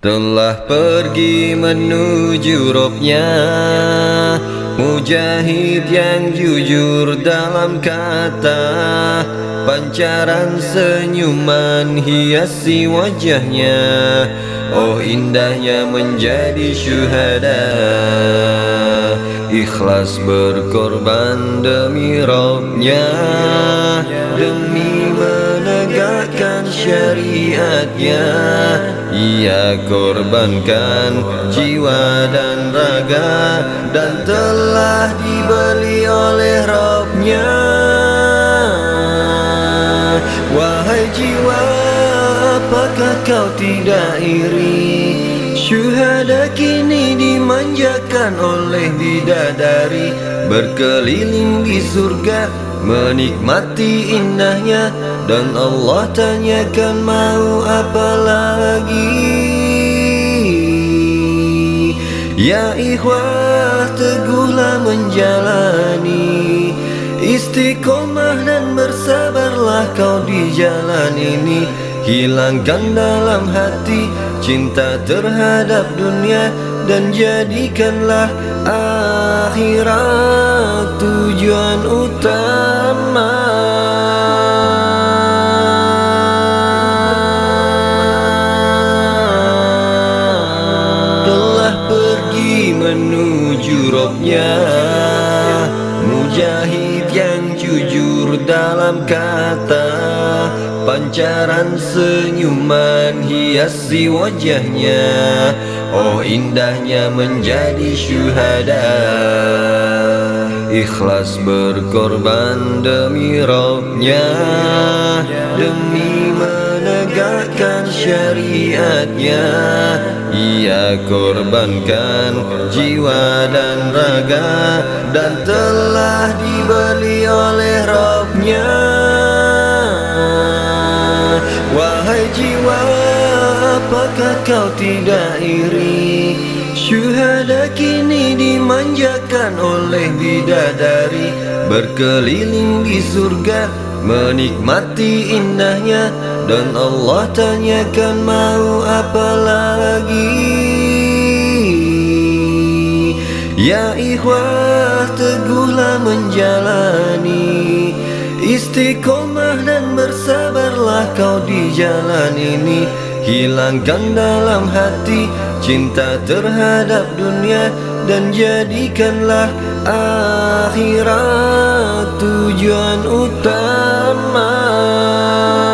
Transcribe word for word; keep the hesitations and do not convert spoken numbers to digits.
Telah pergi menuju Robnya, mujahid yang jujur dalam kata, pancaran senyuman hiasi wajahnya. Oh indahnya menjadi syuhada, ikhlas berkorban demi Robnya, demi menegakkan syariatnya. Ia korbankan jiwa dan raga, dan telah dibeli oleh Robnya. Wahai jiwa, apakah kau tidak iri? Syuhada kini dimanjakan oleh bidadari, berkeliling di surga menikmati indahnya, dan Allah tanyakan mau apa lagi. Ya ikhwah, teguhlah menjalani, istiqomah dan bersabarlah kau di jalan ini. Hilangkan dalam hati cinta terhadap dunia, dan jadikanlah akhirat tujuan utama. Telah pergi menuju Robnya, mujahid yang jujur dalam kata, pancaran senyuman hiasi wajahnya. Oh indahnya menjadi syuhada, ikhlas berkorban demi Robnya, demi menegakkan syariatnya. Ia korbankan jiwa dan raga, dan telah dibeli oleh Robnya. Wahai jiwa, apakah kau tidak iri? Syuhada kini dimanjakan oleh bidadari, berkeliling di surga menikmati indahnya, dan Allah tanyakan mau apa lagi. Ya ikhwah, teguhlah menjalani, istiqomah dan bersabarlah kau di jalan ini. Hilangkan dalam hati cinta terhadap dunia, dan jadikanlah akhirat tujuan utama.